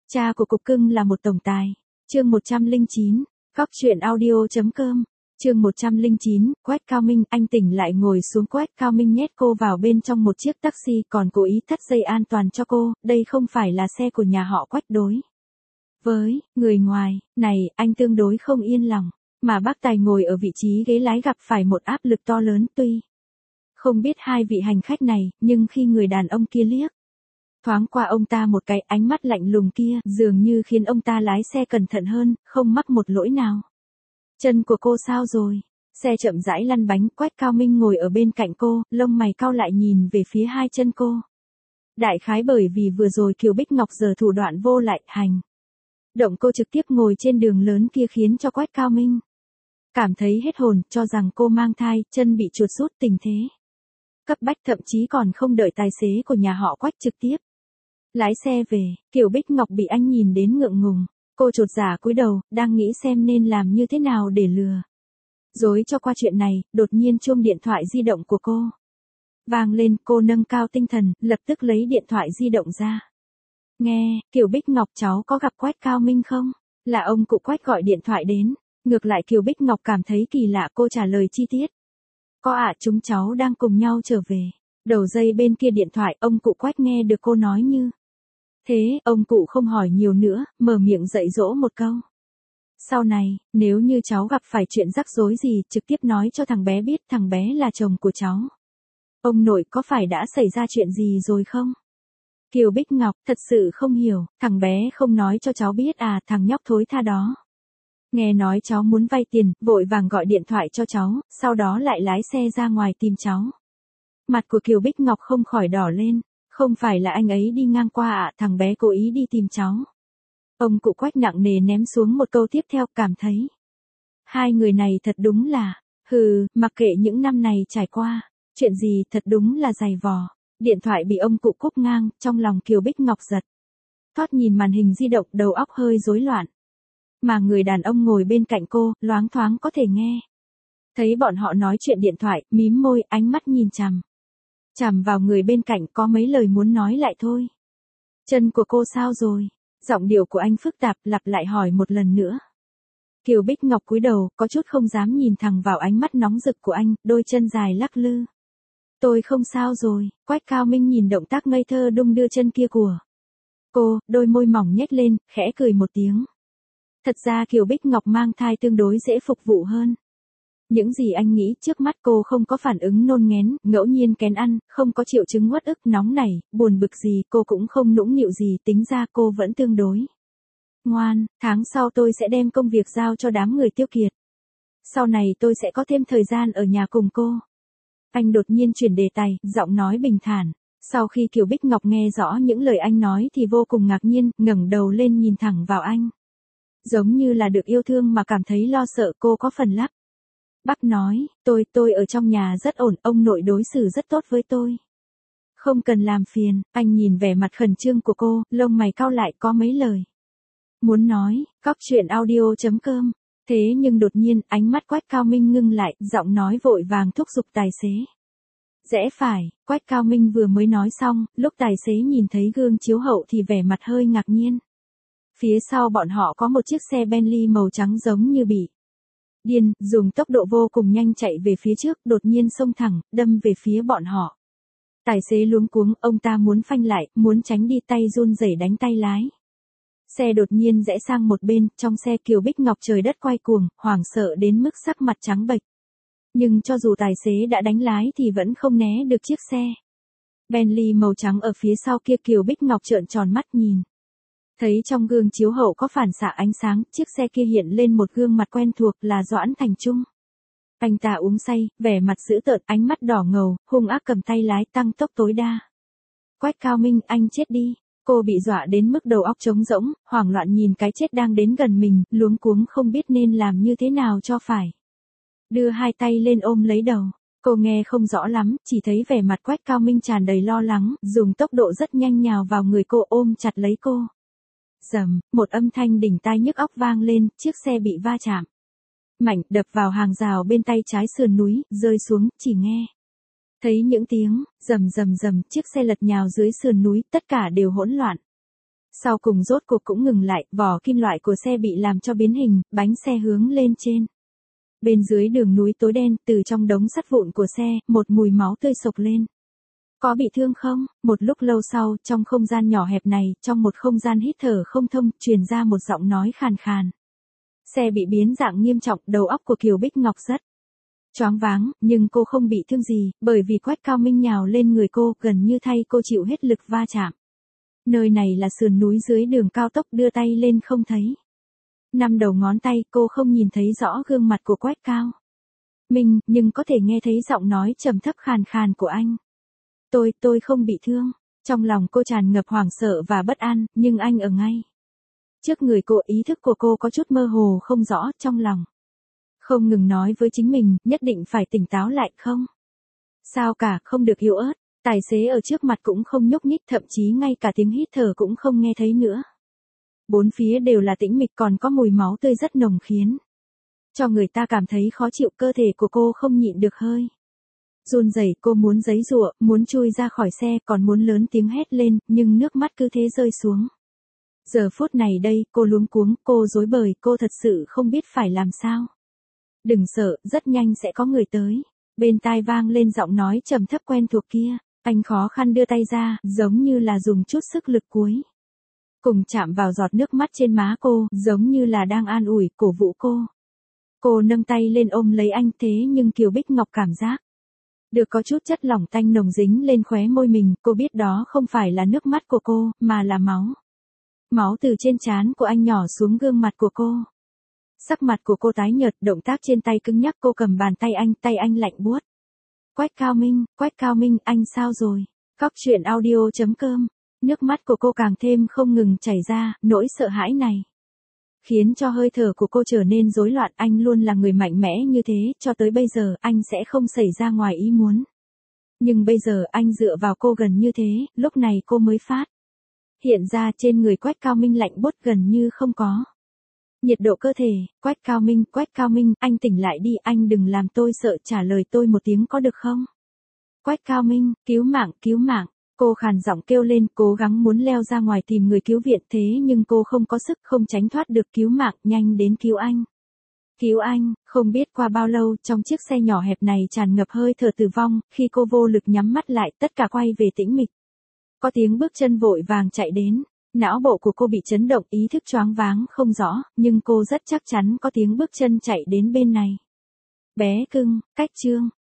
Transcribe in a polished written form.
Cha của cục cưng là một tổng tài. Chương 109, Góc truyện audio.com. Chương 109, Quách Cao Minh, anh tỉnh lại ngồi xuống. Quách Cao Minh nhét cô vào bên trong một chiếc taxi còn cố ý thắt dây an toàn cho cô, đây không phải là xe của nhà họ Quách đối. Với người ngoài, này, anh tương đối không yên lòng, mà bác Tài ngồi ở vị trí ghế lái gặp phải một áp lực to lớn tuy không biết hai vị hành khách này, nhưng khi người đàn ông kia liếc thoáng qua ông ta một cái, ánh mắt lạnh lùng kia dường như khiến ông ta lái xe cẩn thận hơn, không mắc một lỗi nào. Chân của cô sao rồi? Xe chậm rãi lăn bánh, Quách Cao Minh ngồi ở bên cạnh cô, lông mày cau lại nhìn về phía hai chân cô. Đại khái bởi vì vừa rồi Kiều Bích Ngọc giờ thủ đoạn vô lại hành động cô trực tiếp ngồi trên đường lớn kia khiến cho Quách Cao Minh cảm thấy hết hồn, cho rằng cô mang thai, chân bị chuột rút, tình thế cấp bách, thậm chí còn không đợi tài xế của nhà họ Quách trực tiếp lái xe về. Kiều Bích Ngọc bị anh nhìn đến ngượng ngùng, cô chột dạ cúi đầu, đang nghĩ xem nên làm như thế nào để lừa dối cho qua chuyện này, đột nhiên chuông điện thoại di động của cô vang lên, cô nâng cao tinh thần, lập tức lấy điện thoại di động ra. Nghe, Kiều Bích Ngọc, cháu có gặp Quách Cao Minh không? Là ông cụ Quách gọi điện thoại đến. Ngược lại Kiều Bích Ngọc cảm thấy kỳ lạ, cô trả lời chi tiết. Có ạ, chúng cháu đang cùng nhau trở về. Đầu dây bên kia điện thoại, ông cụ Quách nghe được cô nói như thế, ông cụ không hỏi nhiều nữa, mở miệng dạy dỗ một câu. Sau này, nếu như cháu gặp phải chuyện rắc rối gì, trực tiếp nói cho thằng bé biết, thằng bé là chồng của cháu. Ông nội có phải đã xảy ra chuyện gì rồi không? Kiều Bích Ngọc, thật sự không hiểu, thằng bé không nói cho cháu biết à, thằng nhóc thối tha đó. Nghe nói cháu muốn vay tiền, vội vàng gọi điện thoại cho cháu, sau đó lại lái xe ra ngoài tìm cháu. Mặt của Kiều Bích Ngọc không khỏi đỏ lên, không phải là anh ấy đi ngang qua à, thằng bé cố ý đi tìm cháu. Ông cụ Quách nặng nề ném xuống một câu tiếp theo, cảm thấy hai người này thật đúng là, mặc kệ những năm này trải qua, chuyện gì thật đúng là dày vò. Điện thoại bị ông cụ cúp ngang, trong lòng Kiều Bích Ngọc giật thót, nhìn màn hình di động, đầu óc hơi rối loạn. Mà người đàn ông ngồi bên cạnh cô, loáng thoáng có thể nghe thấy bọn họ nói chuyện điện thoại, mím môi, ánh mắt nhìn chằm vào người bên cạnh, có mấy lời muốn nói lại thôi. Chân của cô sao rồi? Giọng điệu của anh phức tạp, lặp lại hỏi một lần nữa. Kiều Bích Ngọc cúi đầu, có chút không dám nhìn thẳng vào ánh mắt nóng rực của anh, đôi chân dài lắc lư. Tôi không sao rồi. Quách Cao Minh nhìn động tác ngây thơ đung đưa chân kia của cô, đôi môi mỏng nhếch lên, khẽ cười một tiếng. Thật ra Kiều Bích Ngọc mang thai tương đối dễ phục vụ hơn. Những gì anh nghĩ, trước mắt cô không có phản ứng nôn nghén, ngẫu nhiên kén ăn, không có triệu chứng uất ức, nóng nảy, buồn bực gì, cô cũng không nũng nịu gì, tính ra cô vẫn tương đối ngoan. Tháng sau tôi sẽ đem công việc giao cho đám người Tiêu Kiệt. Sau này tôi sẽ có thêm thời gian ở nhà cùng cô. Anh đột nhiên chuyển đề tài, giọng nói bình thản. Sau khi Kiều Bích Ngọc nghe rõ những lời anh nói thì vô cùng ngạc nhiên, ngẩng đầu lên nhìn thẳng vào anh. Giống như là được yêu thương mà cảm thấy lo sợ, cô có phần lắp bắp nói, tôi ở trong nhà rất ổn, ông nội đối xử rất tốt với tôi. Không cần làm phiền. Anh nhìn vẻ mặt khẩn trương của cô, lông mày cau lại, có mấy lời muốn nói. Góc truyện audio.com. Thế nhưng đột nhiên, ánh mắt Quách Cao Minh ngưng lại, giọng nói vội vàng thúc giục tài xế. Rẽ phải. Quách Cao Minh vừa mới nói xong, lúc tài xế nhìn thấy gương chiếu hậu thì vẻ mặt hơi ngạc nhiên. Phía sau bọn họ có một chiếc xe Bentley màu trắng giống như bị điên, dùng tốc độ vô cùng nhanh chạy về phía trước, đột nhiên xông thẳng, đâm về phía bọn họ. Tài xế luống cuống, ông ta muốn phanh lại, muốn tránh đi, tay run rẩy đánh tay lái. Xe đột nhiên rẽ sang một bên, trong xe Kiều Bích Ngọc trời đất quay cuồng, hoảng sợ đến mức sắc mặt trắng bệch. Nhưng cho dù tài xế đã đánh lái thì vẫn không né được chiếc xe Bentley màu trắng ở phía sau kia. Kiều Bích Ngọc trợn tròn mắt nhìn. Thấy trong gương chiếu hậu có phản xạ ánh sáng, chiếc xe kia hiện lên một gương mặt quen thuộc, là Doãn Thành Trung. Anh ta uống say, vẻ mặt dữ tợn, ánh mắt đỏ ngầu, hung ác cầm tay lái tăng tốc tối đa. Quách Cao Minh, anh chết đi. Cô bị dọa đến mức đầu óc trống rỗng, hoảng loạn nhìn cái chết đang đến gần mình, luống cuống không biết nên làm như thế nào cho phải. Đưa hai tay lên ôm lấy đầu. Cô nghe không rõ lắm, chỉ thấy vẻ mặt Quách Cao Minh tràn đầy lo lắng, dùng tốc độ rất nhanh nhào vào người cô, ôm chặt lấy cô. Rầm, một âm thanh đỉnh tai nhức óc vang lên, chiếc xe bị va chạm mạnh, đập vào hàng rào bên tay trái sườn núi, rơi xuống, chỉ nghe thấy những tiếng rầm rầm rầm, chiếc xe lật nhào dưới sườn núi, tất cả đều hỗn loạn. Sau cùng rốt cuộc cũng ngừng lại, vỏ kim loại của xe bị làm cho biến hình, bánh xe hướng lên trên. Bên dưới đường núi tối đen, từ trong đống sắt vụn của xe, một mùi máu tươi sộc lên. Có bị thương không? Một lúc lâu sau, trong không gian nhỏ hẹp này, trong một không gian hít thở không thông, truyền ra một giọng nói khàn khàn. Xe bị biến dạng nghiêm trọng, đầu óc của Kiều Bích Ngọc rất choáng váng, nhưng cô không bị thương gì, bởi vì Quách Cao Minh nhào lên người cô, gần như thay cô chịu hết lực va chạm. Nơi này là sườn núi dưới đường cao tốc, đưa tay lên không thấy. 5 đầu ngón tay, cô không nhìn thấy rõ gương mặt của Quách Cao Minh, nhưng có thể nghe thấy giọng nói trầm thấp khàn khàn của anh. Tôi không bị thương. Trong lòng cô tràn ngập hoảng sợ và bất an, nhưng anh ở ngay trước người cô. Ý thức của cô có chút mơ hồ không rõ, trong lòng không ngừng nói với chính mình, nhất định phải tỉnh táo lại, không sao cả, không được yếu ớt. Tài xế ở trước mặt cũng không nhúc nhích, thậm chí ngay cả tiếng hít thở cũng không nghe thấy nữa. Bốn phía đều là tĩnh mịch, còn có mùi máu tươi rất nồng khiến cho người ta cảm thấy khó chịu. Cơ thể của cô không nhịn được hơi run rẩy, cô muốn giãy giụa, muốn chui ra khỏi xe, còn muốn lớn tiếng hét lên, nhưng nước mắt cứ thế rơi xuống. Giờ phút này đây, cô luống cuống, cô rối bời, cô thật sự không biết phải làm sao. Đừng sợ, rất nhanh sẽ có người tới. Bên tai vang lên giọng nói trầm thấp quen thuộc kia. Anh khó khăn đưa tay ra, giống như là dùng chút sức lực cuối cùng chạm vào giọt nước mắt trên má cô, giống như là đang an ủi, cổ vũ cô. Cô nâng tay lên ôm lấy anh, thế nhưng Kiều Bích Ngọc cảm giác được có chút chất lỏng tanh nồng dính lên khóe môi mình. Cô biết đó không phải là nước mắt của cô, mà là máu. Máu từ trên trán của anh nhỏ xuống gương mặt của cô. Sắc mặt của cô tái nhợt, động tác trên tay cứng nhắc. Cô cầm bàn tay anh lạnh buốt. Quách Cao Minh, anh sao rồi? Cóc truyện audio.com. Nước mắt của cô càng thêm không ngừng chảy ra, nỗi sợ hãi này khiến cho hơi thở của cô trở nên rối loạn. Anh luôn là người mạnh mẽ như thế, cho tới bây giờ anh sẽ không xảy ra ngoài ý muốn. Nhưng bây giờ anh dựa vào cô gần như thế, lúc này cô mới phát hiện ra trên người Quách Cao Minh lạnh buốt, gần như không có nhiệt độ cơ thể. Quách Cao Minh, anh tỉnh lại đi, anh đừng làm tôi sợ, trả lời tôi một tiếng có được không? Quách Cao Minh, cứu mạng. Cô khàn giọng kêu lên, cố gắng muốn leo ra ngoài tìm người cứu viện, thế nhưng cô không có sức, không tránh thoát được. Cứu mạng, nhanh đến cứu anh. Cứu anh. Không biết qua bao lâu, trong chiếc xe nhỏ hẹp này tràn ngập hơi thở tử vong, khi cô vô lực nhắm mắt lại, tất cả quay về tĩnh mịch. Có tiếng bước chân vội vàng chạy đến. Não bộ của cô bị chấn động, ý thức choáng váng không rõ, nhưng cô rất chắc chắn có tiếng bước chân chạy đến bên này. Bé cưng, cách Trương